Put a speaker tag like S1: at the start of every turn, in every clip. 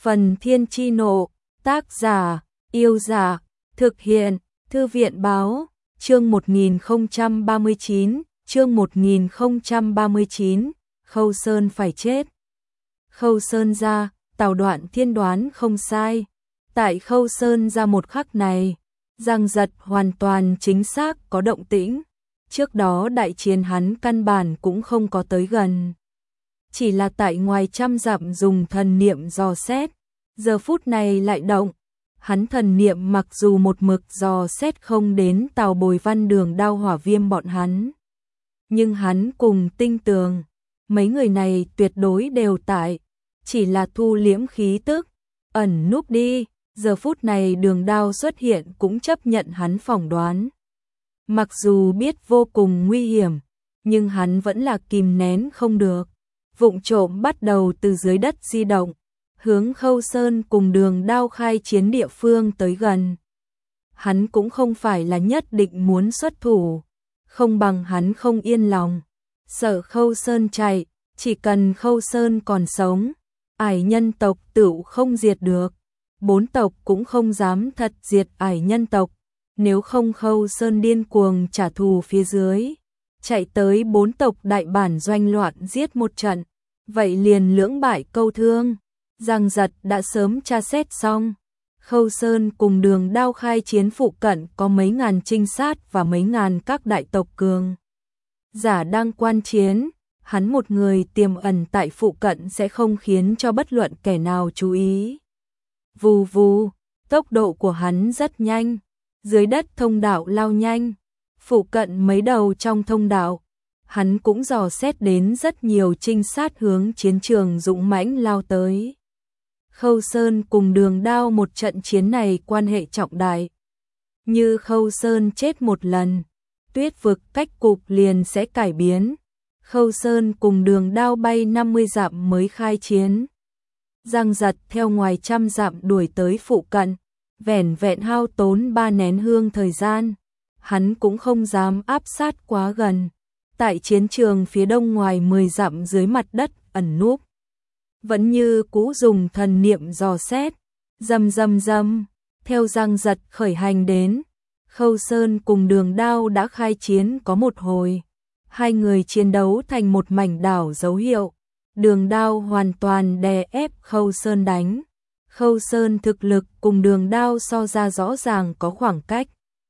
S1: Phần Thiên Chi Nộ, tác giả, Yêu Giả, thực hiện, Thư viện Báo, chương 1039, Khâu Sơn phải chết. Khâu Sơn ra, Tào Đoạn thiên đoán không sai. Tại Khâu Sơn ra một khắc này, Giang Giật hoàn toàn chính xác có động tĩnh. Trước đó đại chiến hắn căn bản cũng không có tới gần. Chỉ là tại ngoài trăm dặm dùng thần niệm dò xét, giờ phút này lại động. Hắn thần niệm mặc dù một mực dò xét không đến Tào Bồi Văn Đường Đao Hỏa Viêm bọn hắn, nhưng hắn cùng Tinh Tường, mấy người này tuyệt đối đều tại, chỉ là thu liễm khí tức, ẩn núp đi. Giờ phút này Đường Đao xuất hiện cũng chấp nhận hắn phỏng đoán. Mặc dù biết vô cùng nguy hiểm, nhưng hắn vẫn là kìm nén không được. Vụng trộm bắt đầu từ dưới đất di động, hướng Khâu Sơn cùng Đường Đao khai chiến địa phương tới gần. Hắn cũng không phải là nhất định muốn xuất thủ, không bằng hắn không yên lòng. Sợ Khâu Sơn chạy, chỉ cần Khâu Sơn còn sống, Ải nhân tộc tựu không diệt được. 4 tộc cũng không dám thật diệt Ải nhân tộc, nếu không Khâu Sơn điên cuồng trả thù phía dưới, chạy tới 4 tộc đại bản doanh loạn giết một trận, vậy liền lưỡng bại câu thương. Giang Giật đã sớm tra xét xong, Khâu Sơn cùng Đường Đao khai chiến phụ cận có mấy ngàn trinh sát và mấy ngàn các đại tộc cường giả đang quan chiến, hắn một người tiềm ẩn tại phụ cận sẽ không khiến cho bất luận kẻ nào chú ý. Vù vù, tốc độ của hắn rất nhanh, dưới đất thông đạo lao nhanh, phụ cận mấy đầu trong thông đạo, hắn cũng dò xét đến rất nhiều trinh sát hướng chiến trường dũng mãnh lao tới. Khâu Sơn cùng Đường Đao một trận chiến này quan hệ trọng đại. Như Khâu Sơn chết một lần, Tuyết vực cách cục liền sẽ cải biến. Khâu Sơn cùng Đường Đao bay 50 dặm mới khai chiến. Giang Giật theo ngoài trăm dặm đuổi tới phụ cận, vẻn vẹn hao tốn 3 nén hương thời gian. Hắn cũng không dám áp sát quá gần. Tại chiến trường phía đông ngoài 10 dặm dưới mặt đất ẩn núp, vẫn như cũ dùng thần niệm dò xét. Rầm rầm rầm, theo Giang Giật khởi hành đến, Khâu Sơn cùng Đường Đao đã khai chiến có một hồi. Hai người chiến đấu thành một mảnh đảo dấu hiệu. Đường Đao hoàn toàn đè ép Khâu Sơn đánh. Khâu Sơn thực lực cùng Đường Đao so ra rõ ràng có khoảng cách.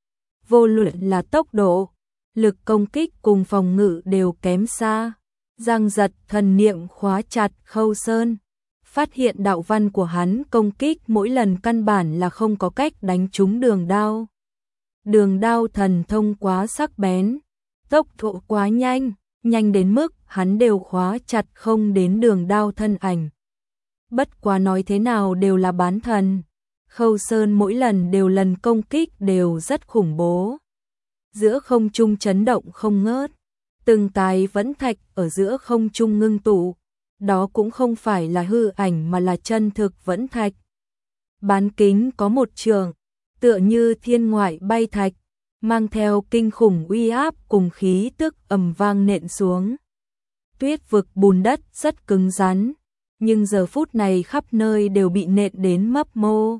S1: Vô luận là tốc độ, lực công kích cùng phòng ngự đều kém xa. Giang Giật thần niệm khóa chặt Khâu Sơn, phát hiện đạo văn của hắn công kích mỗi lần căn bản là không có cách đánh trúng Đường Đao. Đường Đao thần thông quá sắc bén, tốc độ quá nhanh, nhanh đến mức hắn đều khóa chặt không đến Đường Đao thân ảnh. Bất quá nói thế nào đều là bán thần, Khâu Sơn mỗi lần đều lần công kích đều rất khủng bố. Giữa không trung chấn động không ngớt, từng cái vẫn thạch ở giữa không trung ngưng tụ, đó cũng không phải là hư ảnh mà là chân thực vẫn thạch. Bán kính có 1 trượng, tựa như thiên ngoại bay thạch, mang theo kinh khủng uy áp cùng khí tức ầm vang nện xuống. Tuyết vực bùn đất rất cứng rắn, nhưng giờ phút này khắp nơi đều bị nện đến mấp mô.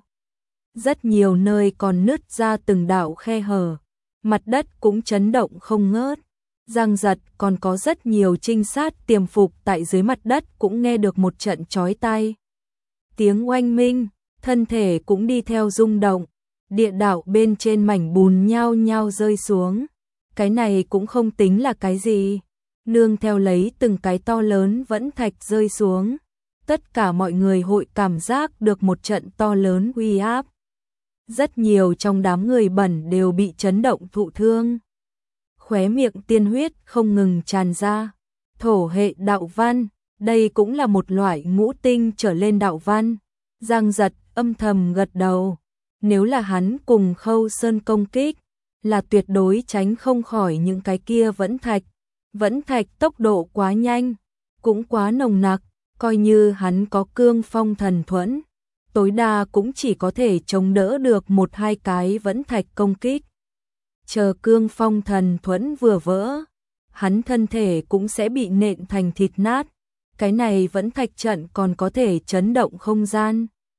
S1: Rất nhiều nơi còn nứt ra từng đạo khe hở, mặt đất cũng chấn động không ngớt. Giang Giật còn có rất nhiều trinh sát tiềm phục tại dưới mặt đất cũng nghe được một trận chói tai. Tiếng oanh minh, thân thể cũng đi theo rung động. Địa đạo bên trên mảnh bùn nhao nhao rơi xuống. Cái này cũng không tính là cái gì. Nương theo lấy từng cái to lớn vẫn thạch rơi xuống. Tất cả mọi người hội cảm giác được một trận to lớn uy áp. Rất nhiều trong đám người bẩn đều bị chấn động thụ thương. Khóe miệng tiên huyết không ngừng tràn ra. Thổ hệ đạo văn, đây cũng là một loại ngũ tinh trở lên đạo văn. Giang Giật âm thầm gật đầu. Nếu là hắn cùng Khâu Sơn công kích, là tuyệt đối tránh không khỏi những cái kia vẫn thạch. Vẫn thạch tốc độ quá nhanh, cũng quá nồng nặc, coi như hắn có cương phong thần thuẫn, tối đa cũng chỉ có thể chống đỡ được 1-2 cái vẫn thạch công kích. Chờ cương phong thần thuẫn vừa vỡ, hắn thân thể cũng sẽ bị nện thành thịt nát. Cái này vẫn thạch trận còn có thể chấn động không gian,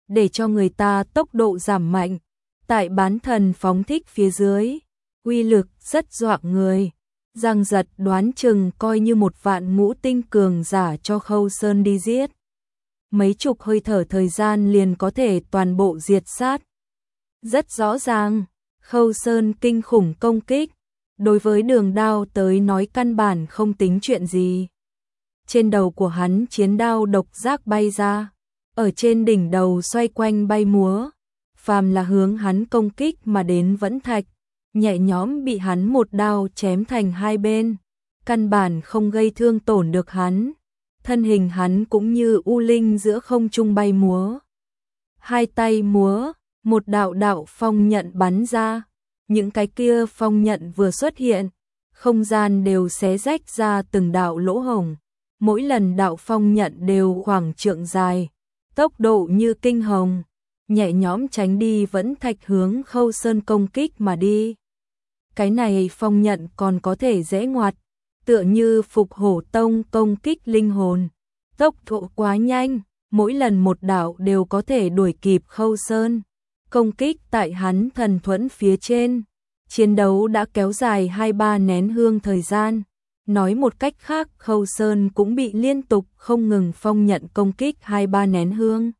S1: để cho người ta tốc độ giảm mạnh. Tại bán thần phóng thích phía dưới, uy lực rất dọa người. Giang Giật đoán chừng coi như một vạn ngũ tinh cường giả cho Khâu Sơn đi giết. Mấy chục hơi thở thời gian liền có thể toàn bộ diệt sát. Rất rõ ràng, Khâu Sơn kinh khủng công kích, đối với Đường Đao tới nói căn bản không tính chuyện gì. Trên đầu của hắn chiến đao độc giác bay ra, ở trên đỉnh đầu xoay quanh bay múa, phàm là hướng hắn công kích mà đến vẫn thạch, nhẹ nhõm bị hắn một đao chém thành hai bên, căn bản không gây thương tổn được hắn. Thân hình hắn cũng như u linh giữa không trung bay múa. Hai tay múa, một đạo đạo phong nhận bắn ra, những cái kia phong nhận vừa xuất hiện, không gian đều xé rách ra từng đạo lỗ hổng, mỗi lần đạo phong nhận đều khoảng trượng dài, tốc độ như kinh hồng, nhẹ nhõm tránh đi vẫn thạch hướng Khâu Sơn công kích mà đi. Cái này phong nhận còn có thể dễ ngoặt, tựa như Phục Hổ Tông công kích linh hồn, tốc độ quá nhanh, mỗi lần một đạo đều có thể đuổi kịp Khâu Sơn, công kích tại hắn thần thuẫn phía trên. Chiến đấu đã kéo dài 2-3 nén hương thời gian, nói một cách khác Khâu Sơn cũng bị liên tục không ngừng phong nhận công kích 2-3 nén hương.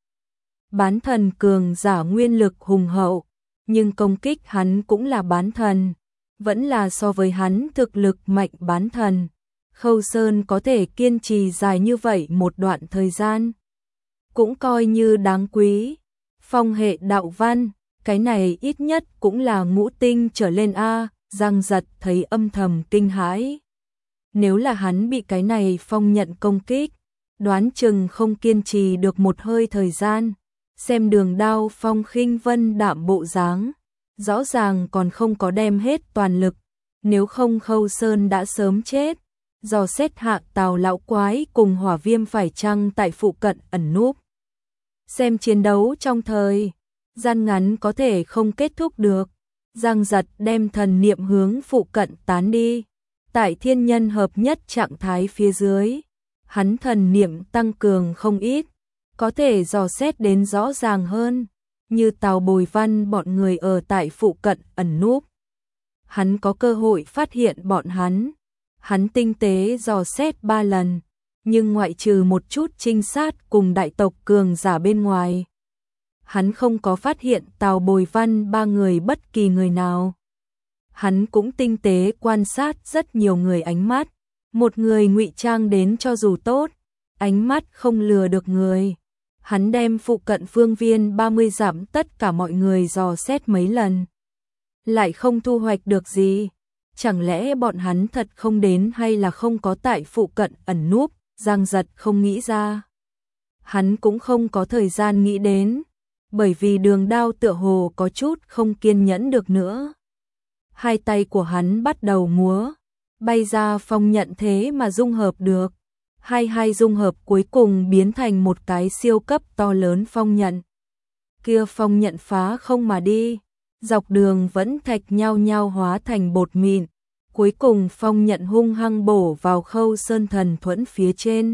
S1: Bán thần cường giả nguyên lực hùng hậu, nhưng công kích hắn cũng là bán thần, vẫn là so với hắn thực lực mạnh bán thần. Khâu Sơn có thể kiên trì dài như vậy một đoạn thời gian, cũng coi như đáng quý. Phong hệ đạo văn, cái này ít nhất cũng là ngũ tinh trở lên a. Giang Giật thấy âm thầm kinh hãi. Nếu là hắn bị cái này phong nhận công kích, đoán chừng không kiên trì được một hơi thời gian. Xem Đường Đao phong khinh vân đạm bộ dáng, rõ ràng còn không có đem hết toàn lực, nếu không Khâu Sơn đã sớm chết. Dò xét hạ Tào lão quái cùng Hỏa Viêm phải chăng tại phụ cận ẩn núp. Xem chiến đấu trong thời gian ngắn có thể không kết thúc được. Giang Giật đem thần niệm hướng phụ cận tán đi. Tại thiên nhân hợp nhất trạng thái phía dưới, hắn thần niệm tăng cường không ít, có thể dò xét đến rõ ràng hơn, như Tào Bồi Văn bọn người ở tại phụ cận ẩn núp. Hắn có cơ hội phát hiện bọn hắn. Hắn tinh tế dò xét 3 lần, nhưng ngoại trừ một chút trinh sát cùng đại tộc cường giả bên ngoài, hắn không có phát hiện Tào Bồi Văn 3 người bất kỳ người nào. Hắn cũng tinh tế quan sát rất nhiều người ánh mắt, một người ngụy trang đến cho dù tốt, ánh mắt không lừa được người. Hắn đem phụ cận phương viên 30 dặm tất cả mọi người dò xét mấy lần, lại không thu hoạch được gì. Chẳng lẽ bọn hắn thật không đến hay là không có tại phụ cận ẩn núp? Giang Giật không nghĩ ra. Hắn cũng không có thời gian nghĩ đến, bởi vì Đường Đao tựa hồ có chút không kiên nhẫn được nữa. Hai tay của hắn bắt đầu múa, bay ra phong nhận thế mà dung hợp được. Hai dung hợp cuối cùng biến thành một cái siêu cấp to lớn phong nhận. Kia phong nhận phá không mà đi, dọc đường vẫn thạch nhau nhau hóa thành bột mịn. Cuối cùng phong nhận hung hăng bổ vào Khâu Sơn thần thuẫn phía trên.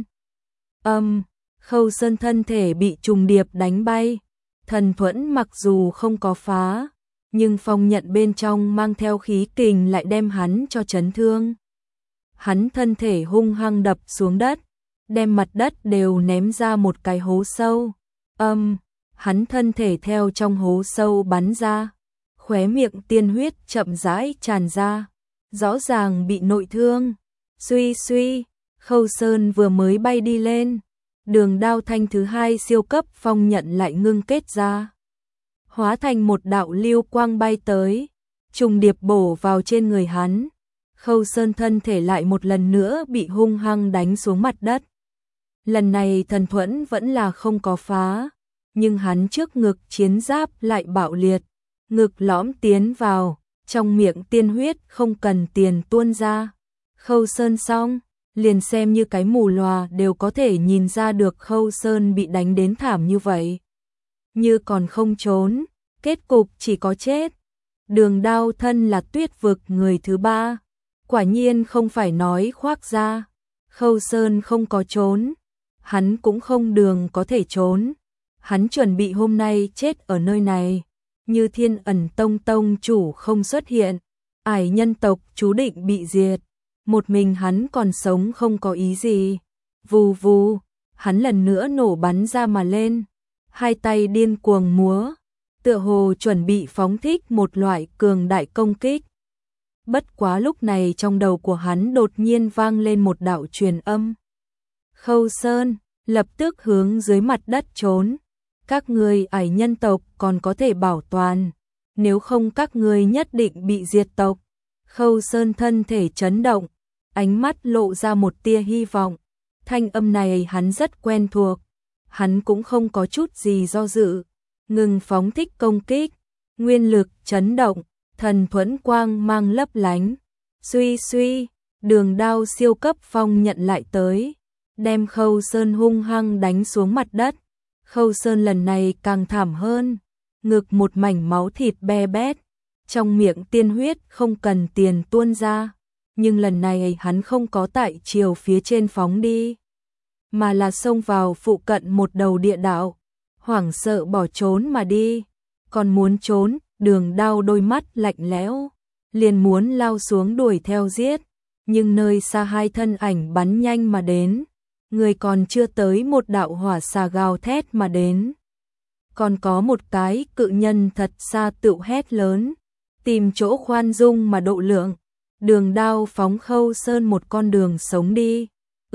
S1: Khâu Sơn thân thể bị trùng điệp đánh bay. Thần thuẫn mặc dù không có phá, nhưng phong nhận bên trong mang theo khí kình lại đem hắn cho chấn thương. Hắn thân thể hung hăng đập xuống đất, đem mặt đất đều ném ra một cái hố sâu. Hắn thân thể theo trong hố sâu bắn ra, khóe miệng tiên huyết chậm rãi tràn ra, rõ ràng bị nội thương. Suy suy, Khâu Sơn vừa mới bay đi lên, Đường Đao thanh thứ hai siêu cấp phong nhận lại ngưng kết ra, hóa thành một đạo lưu quang bay tới, trùng điệp bổ vào trên người hắn. Khâu Sơn thân thể lại một lần nữa bị hung hăng đánh xuống mặt đất. Lần này thần thuẫn vẫn là không có phá, nhưng hắn trước ngực chiến giáp lại bạo liệt, ngực lõm tiến vào, trong miệng tiên huyết không cần tiền tuôn ra. Khâu Sơn xong, liền xem như cái mù lòa đều có thể nhìn ra được Khâu Sơn bị đánh đến thảm như vậy. Như còn không trốn, kết cục chỉ có chết. Đường Đao thân là Tuyết vực người thứ 3, quả nhiên không phải nói khoác ra. Khâu Sơn không có trốn, hắn cũng không đường có thể trốn. Hắn chuẩn bị hôm nay chết ở nơi này, như Thiên Ẩn Tông tông chủ không xuất hiện, ải nhân tộc chú định bị diệt, một mình hắn còn sống không có ý gì. Vù vù, hắn lần nữa nổ bắn ra mà lên, hai tay điên cuồng múa, tựa hồ chuẩn bị phóng thích một loại cường đại công kích. Bất quá lúc này trong đầu của hắn đột nhiên vang lên một đạo truyền âm. Khâu Sơn, lập tức hướng dưới mặt đất trốn. Các ngươi ải nhân tộc còn có thể bảo toàn, nếu không các ngươi nhất định bị diệt tộc. Khâu Sơn thân thể chấn động, ánh mắt lộ ra một tia hy vọng. Thanh âm này hắn rất quen thuộc, hắn cũng không có chút gì do dự, ngừng phóng thích công kích, nguyên lực chấn động, thần thuẫn quang mang lấp lánh. Suy suy, đường đao siêu cấp phong nhận lại tới, đem Khâu Sơn hung hăng đánh xuống mặt đất. Khâu Sơn lần này càng thảm hơn, ngực một mảnh máu thịt be bét, trong miệng tiên huyết không cần tiền tuôn ra, nhưng lần này hắn không có tại chiều phía trên phóng đi, mà là xông vào phụ cận một đầu địa đạo, hoảng sợ bỏ trốn mà đi. Còn muốn trốn, đường đao đôi mắt lạnh lẽo, liền muốn lao xuống đuổi theo giết, nhưng nơi xa hai thân ảnh bắn nhanh mà đến. Người còn chưa tới một đạo hỏa xà gào thét mà đến. Còn có một cái cự nhân thật xa tựu hét lớn, tìm chỗ khoan dung mà độ lượng. Đường đao phóng Khâu Sơn một con đường sống đi.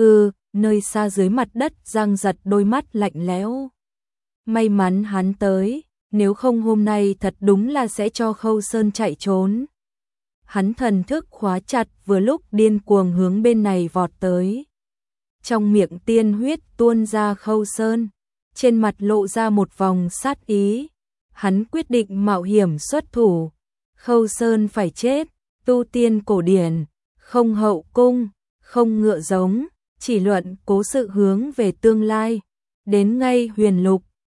S1: Nơi xa dưới mặt đất Giang Giật đôi mắt lạnh lẽo. May mắn hắn tới, nếu không hôm nay thật đúng là sẽ cho Khâu Sơn chạy trốn. Hắn thần thức khóa chặt vừa lúc điên cuồng hướng bên này vọt tới. Trong miệng tiên huyết tuôn ra Khâu Sơn, trên mặt lộ ra một vòng sát ý. Hắn quyết định mạo hiểm xuất thủ. Khâu Sơn phải chết, tu tiên cổ điển, không hậu cung, không ngựa giống, chỉ luận cố sự hướng về tương lai. Đến ngay huyền lục,